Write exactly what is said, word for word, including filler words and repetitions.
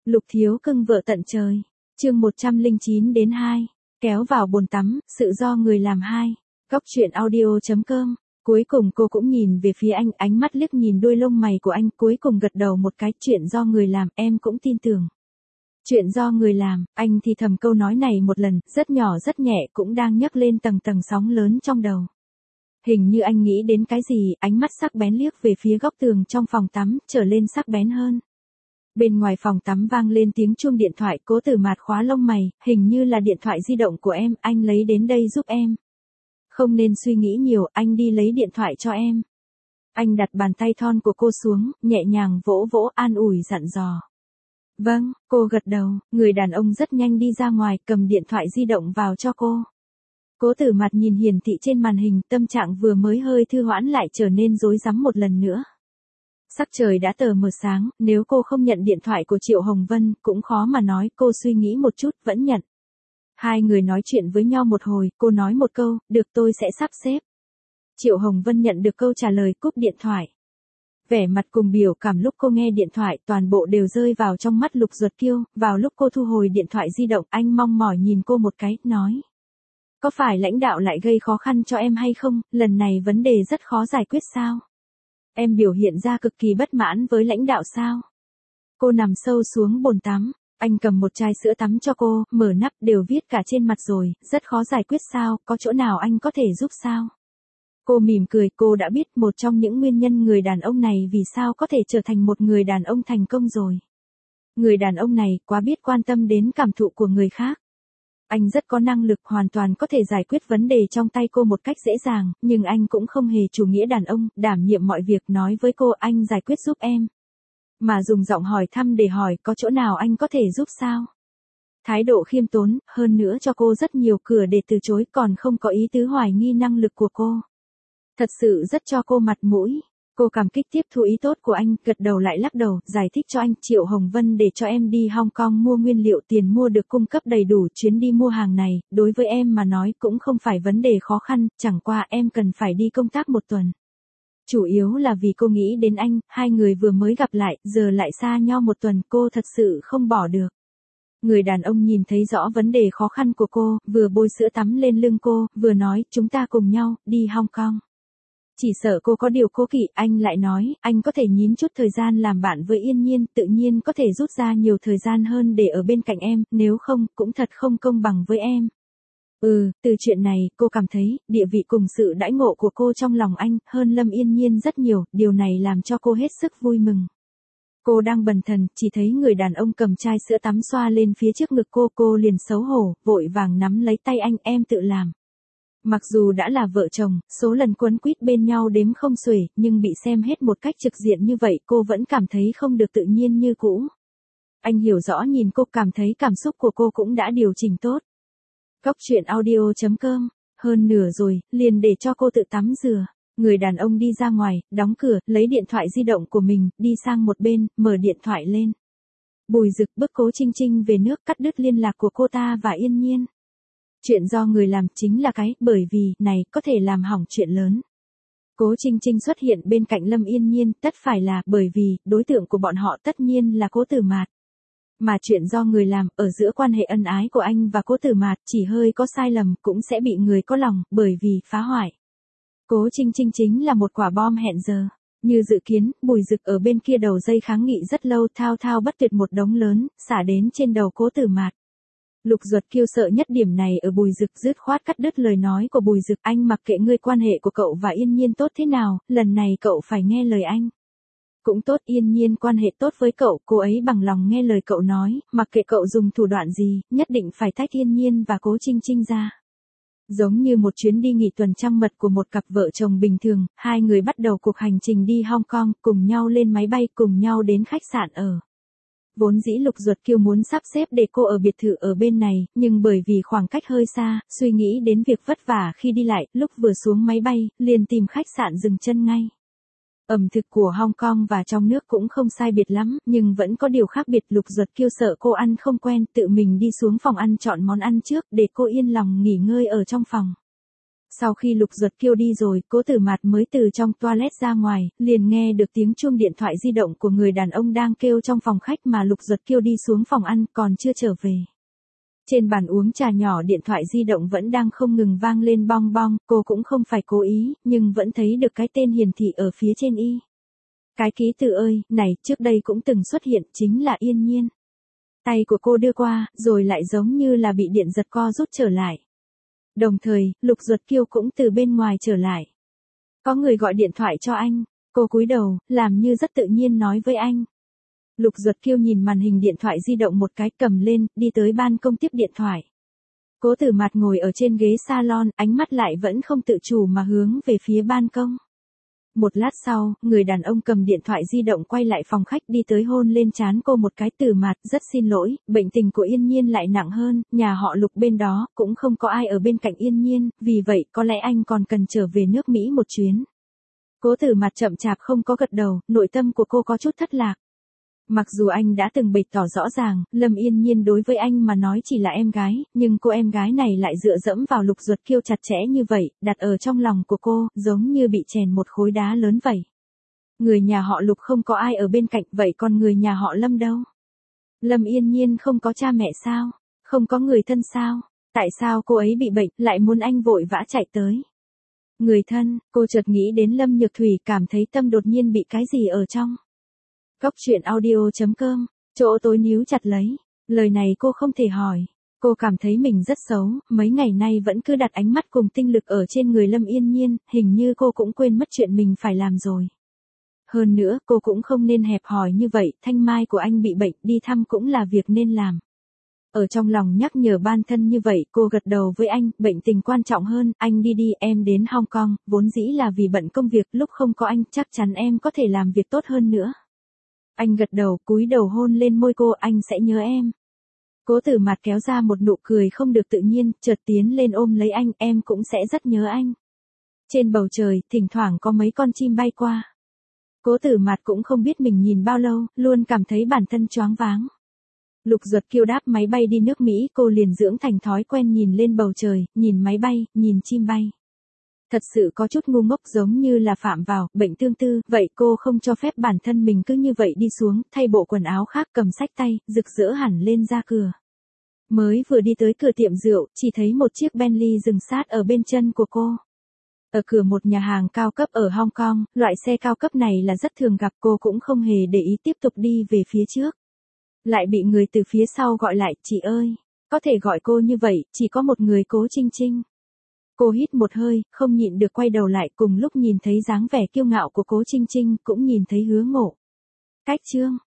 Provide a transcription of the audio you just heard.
Lục thiếu cưng vợ tận trời. Chương một trăm lẻ chín đến hai. Kéo vào bồn tắm, sự do người làm hai. Góc truyện audio chấm com. Cuối cùng cô cũng nhìn về phía anh, ánh mắt liếc nhìn đuôi lông mày của anh, cuối cùng gật đầu một cái, chuyện do người làm, em cũng tin tưởng. Chuyện do người làm, anh thì thầm câu nói này một lần, rất nhỏ rất nhẹ, cũng đang nhấc lên tầng tầng sóng lớn trong đầu. Hình như anh nghĩ đến cái gì, ánh mắt sắc bén liếc về phía góc tường trong phòng tắm, trở lên sắc bén hơn. Bên ngoài phòng tắm vang lên tiếng chuông điện thoại, Cố Tử Mạt khóa lông mày, hình như là điện thoại di động của em, anh lấy đến đây giúp em. Không nên suy nghĩ nhiều, anh đi lấy điện thoại cho em. Anh đặt bàn tay thon của cô xuống, nhẹ nhàng vỗ vỗ an ủi dặn dò. Vâng, cô gật đầu, người đàn ông rất nhanh đi ra ngoài, cầm điện thoại di động vào cho cô. Cố Tử Mạt nhìn hiển thị trên màn hình, tâm trạng vừa mới hơi thư hoãn lại trở nên rối rắm một lần nữa. Sắc trời đã tờ mờ sáng, nếu cô không nhận điện thoại của Triệu Hồng Vân, cũng khó mà nói, cô suy nghĩ một chút, vẫn nhận. Hai người nói chuyện với nhau một hồi, cô nói một câu, được tôi sẽ sắp xếp. Triệu Hồng Vân nhận được câu trả lời, cúp điện thoại. Vẻ mặt cùng biểu cảm lúc cô nghe điện thoại, toàn bộ đều rơi vào trong mắt Lục Duật Kiêu, vào lúc cô thu hồi điện thoại di động, anh mong mỏi nhìn cô một cái, nói. Có phải lãnh đạo lại gây khó khăn cho em hay không, lần này vấn đề rất khó giải quyết sao? Em biểu hiện ra cực kỳ bất mãn với lãnh đạo sao? Cô nằm sâu xuống bồn tắm, anh cầm một chai sữa tắm cho cô, mở nắp đều viết cả trên mặt rồi, rất khó giải quyết sao, có chỗ nào anh có thể giúp sao? Cô mỉm cười, cô đã biết một trong những nguyên nhân người đàn ông này vì sao có thể trở thành một người đàn ông thành công rồi. Người đàn ông này quá biết quan tâm đến cảm thụ của người khác. Anh rất có năng lực, hoàn toàn có thể giải quyết vấn đề trong tay cô một cách dễ dàng, nhưng anh cũng không hề chủ nghĩa đàn ông, đảm nhiệm mọi việc, nói với cô anh giải quyết giúp em. Mà dùng giọng hỏi thăm để hỏi có chỗ nào anh có thể giúp sao. Thái độ khiêm tốn, hơn nữa cho cô rất nhiều cửa để từ chối, còn không có ý tứ hoài nghi năng lực của cô. Thật sự rất cho cô mặt mũi. Cô cảm kích tiếp thu ý tốt của anh, gật đầu lại lắc đầu, giải thích cho anh, Triệu Hồng Vân để cho em đi Hong Kong mua nguyên liệu, tiền mua được cung cấp đầy đủ, chuyến đi mua hàng này, đối với em mà nói cũng không phải vấn đề khó khăn, chẳng qua em cần phải đi công tác một tuần. Chủ yếu là vì cô nghĩ đến anh, hai người vừa mới gặp lại, giờ lại xa nhau một tuần, cô thật sự không bỏ được. Người đàn ông nhìn thấy rõ vấn đề khó khăn của cô, vừa bôi sữa tắm lên lưng cô, vừa nói, chúng ta cùng nhau, đi Hong Kong. Chỉ sợ cô có điều cố kỵ, anh lại nói, anh có thể nhín chút thời gian làm bạn với Yên Nhiên, tự nhiên có thể rút ra nhiều thời gian hơn để ở bên cạnh em, nếu không, cũng thật không công bằng với em. Ừ, từ chuyện này, cô cảm thấy, địa vị cùng sự đãi ngộ của cô trong lòng anh, hơn Lâm Yên Nhiên rất nhiều, điều này làm cho cô hết sức vui mừng. Cô đang bần thần, chỉ thấy người đàn ông cầm chai sữa tắm xoa lên phía trước ngực cô, cô liền xấu hổ, vội vàng nắm lấy tay anh, em tự làm. Mặc dù đã là vợ chồng, số lần quấn quýt bên nhau đếm không xuể, nhưng bị xem hết một cách trực diện như vậy cô vẫn cảm thấy không được tự nhiên như cũ. Anh hiểu rõ nhìn cô, cảm thấy cảm xúc của cô cũng đã điều chỉnh tốt. Góc truyện audio chấm com, hơn nửa rồi, liền để cho cô tự tắm rửa. Người đàn ông đi ra ngoài, đóng cửa, lấy điện thoại di động của mình, đi sang một bên, mở điện thoại lên. Bùi Dực bức Cố Trinh Trinh về nước, cắt đứt liên lạc của cô ta và Yên Nhiên. Chuyện do người làm chính là cái, bởi vì, này, có thể làm hỏng chuyện lớn. Cố Trinh Trinh xuất hiện bên cạnh Lâm Yên Nhiên, tất phải là, bởi vì, đối tượng của bọn họ tất nhiên là Cố Tử Mạt. Mà chuyện do người làm, ở giữa quan hệ ân ái của anh và Cố Tử Mạt, chỉ hơi có sai lầm, cũng sẽ bị người có lòng, bởi vì, phá hoại. Cố Trinh Trinh chính là một quả bom hẹn giờ. Như dự kiến, Bùi Dực ở bên kia đầu dây kháng nghị rất lâu, thao thao bất tuyệt một đống lớn, xả đến trên đầu Cố Tử Mạt. Lục Duật Kiêu sợ nhất điểm này ở Bùi Dực, dứt khoát cắt đứt lời nói của Bùi Dực, anh mặc kệ ngươi quan hệ của cậu và Yên Nhiên tốt thế nào, lần này cậu phải nghe lời anh. Cũng tốt, Yên Nhiên quan hệ tốt với cậu, cô ấy bằng lòng nghe lời cậu nói, mặc kệ cậu dùng thủ đoạn gì, nhất định phải tách Yên Nhiên và Cố Trinh Trinh ra. Giống như một chuyến đi nghỉ tuần trăng mật của một cặp vợ chồng bình thường, hai người bắt đầu cuộc hành trình đi Hong Kong, cùng nhau lên máy bay, cùng nhau đến khách sạn ở. Vốn dĩ Lục Duật Kiêu muốn sắp xếp để cô ở biệt thự ở bên này, nhưng bởi vì khoảng cách hơi xa, suy nghĩ đến việc vất vả khi đi lại, lúc vừa xuống máy bay, liền tìm khách sạn dừng chân ngay. Ẩm thực của Hong Kong và trong nước cũng không sai biệt lắm, nhưng vẫn có điều khác biệt. Lục Duật Kiêu sợ cô ăn không quen, tự mình đi xuống phòng ăn chọn món ăn trước, để cô yên lòng nghỉ ngơi ở trong phòng. Sau khi Lục Duật Kiêu đi rồi, Cố Tử Mạt mới từ trong toilet ra ngoài, liền nghe được tiếng chuông điện thoại di động của người đàn ông đang kêu trong phòng khách mà Lục Duật Kiêu đi xuống phòng ăn còn chưa trở về. Trên bàn uống trà nhỏ điện thoại di động vẫn đang không ngừng vang lên bong bong, cô cũng không phải cố ý, nhưng vẫn thấy được cái tên hiển thị ở phía trên y. Cái ký tự ơi, này, trước đây cũng từng xuất hiện, chính là Yên Nhiên. Tay của cô đưa qua, rồi lại giống như là bị điện giật co rút trở lại. Đồng thời, Lục Duật Kiêu cũng từ bên ngoài trở lại. Có người gọi điện thoại cho anh, cô cúi đầu, làm như rất tự nhiên nói với anh. Lục Duật Kiêu nhìn màn hình điện thoại di động một cái cầm lên, đi tới ban công tiếp điện thoại. Cố Tử Mạt ngồi ở trên ghế salon, ánh mắt lại vẫn không tự chủ mà hướng về phía ban công. Một lát sau, người đàn ông cầm điện thoại di động quay lại phòng khách đi tới hôn lên trán cô một cái. Tử Mạt, rất xin lỗi, bệnh tình của Yên Nhiên lại nặng hơn, nhà họ Lục bên đó, cũng không có ai ở bên cạnh Yên Nhiên, vì vậy có lẽ anh còn cần trở về nước Mỹ một chuyến. Cố Tử Mạt chậm chạp không có gật đầu, nội tâm của cô có chút thất lạc. Mặc dù anh đã từng bày tỏ rõ ràng, Lâm Yên Nhiên đối với anh mà nói chỉ là em gái, nhưng cô em gái này lại dựa dẫm vào Lục Duật Kiêu chặt chẽ như vậy, đặt ở trong lòng của cô, giống như bị chèn một khối đá lớn vậy. Người nhà họ Lục không có ai ở bên cạnh, vậy còn người nhà họ Lâm đâu? Lâm Yên Nhiên không có cha mẹ sao? Không có người thân sao? Tại sao cô ấy bị bệnh, lại muốn anh vội vã chạy tới? Người thân, cô chợt nghĩ đến Lâm Nhược Thủy, cảm thấy tâm đột nhiên bị cái gì ở trong. Góc truyện audio chấm com, chỗ tối níu chặt lấy. Lời này cô không thể hỏi. Cô cảm thấy mình rất xấu, mấy ngày nay vẫn cứ đặt ánh mắt cùng tinh lực ở trên người Lâm Yên Nhiên, hình như cô cũng quên mất chuyện mình phải làm rồi. Hơn nữa, cô cũng không nên hẹp hòi như vậy, thanh mai của anh bị bệnh, đi thăm cũng là việc nên làm. Ở trong lòng nhắc nhở bản thân như vậy, cô gật đầu với anh, bệnh tình quan trọng hơn, anh đi đi, em đến Hong Kong, vốn dĩ là vì bận công việc, lúc không có anh, chắc chắn em có thể làm việc tốt hơn nữa. Anh gật đầu, cúi đầu hôn lên môi cô, anh sẽ nhớ em. Cố Tử Mạt kéo ra một nụ cười không được tự nhiên, chợt tiến lên ôm lấy anh, em cũng sẽ rất nhớ anh. Trên bầu trời, thỉnh thoảng có mấy con chim bay qua. Cố Tử Mạt cũng không biết mình nhìn bao lâu, luôn cảm thấy bản thân choáng váng. Lục Duật Kiêu đáp máy bay đi nước Mỹ, cô liền dưỡng thành thói quen nhìn lên bầu trời, nhìn máy bay, nhìn chim bay. Thật sự có chút ngu ngốc, giống như là phạm vào bệnh tương tư, vậy cô không cho phép bản thân mình cứ như vậy đi xuống, thay bộ quần áo khác, cầm sách tay, rực rỡ hẳn lên ra cửa. Mới vừa đi tới cửa tiệm rượu, chỉ thấy một chiếc Bentley dừng sát ở bên chân của cô. Ở cửa một nhà hàng cao cấp ở Hong Kong, loại xe cao cấp này là rất thường gặp, cô cũng không hề để ý tiếp tục đi về phía trước. Lại bị người từ phía sau gọi lại, chị ơi, có thể gọi cô như vậy, chỉ có một người, Cố Trinh Trinh. Cô hít một hơi, không nhịn được quay đầu lại, cùng lúc nhìn thấy dáng vẻ kiêu ngạo của Cố Trinh Trinh, cũng nhìn thấy Hứa Ngộ. Cách chương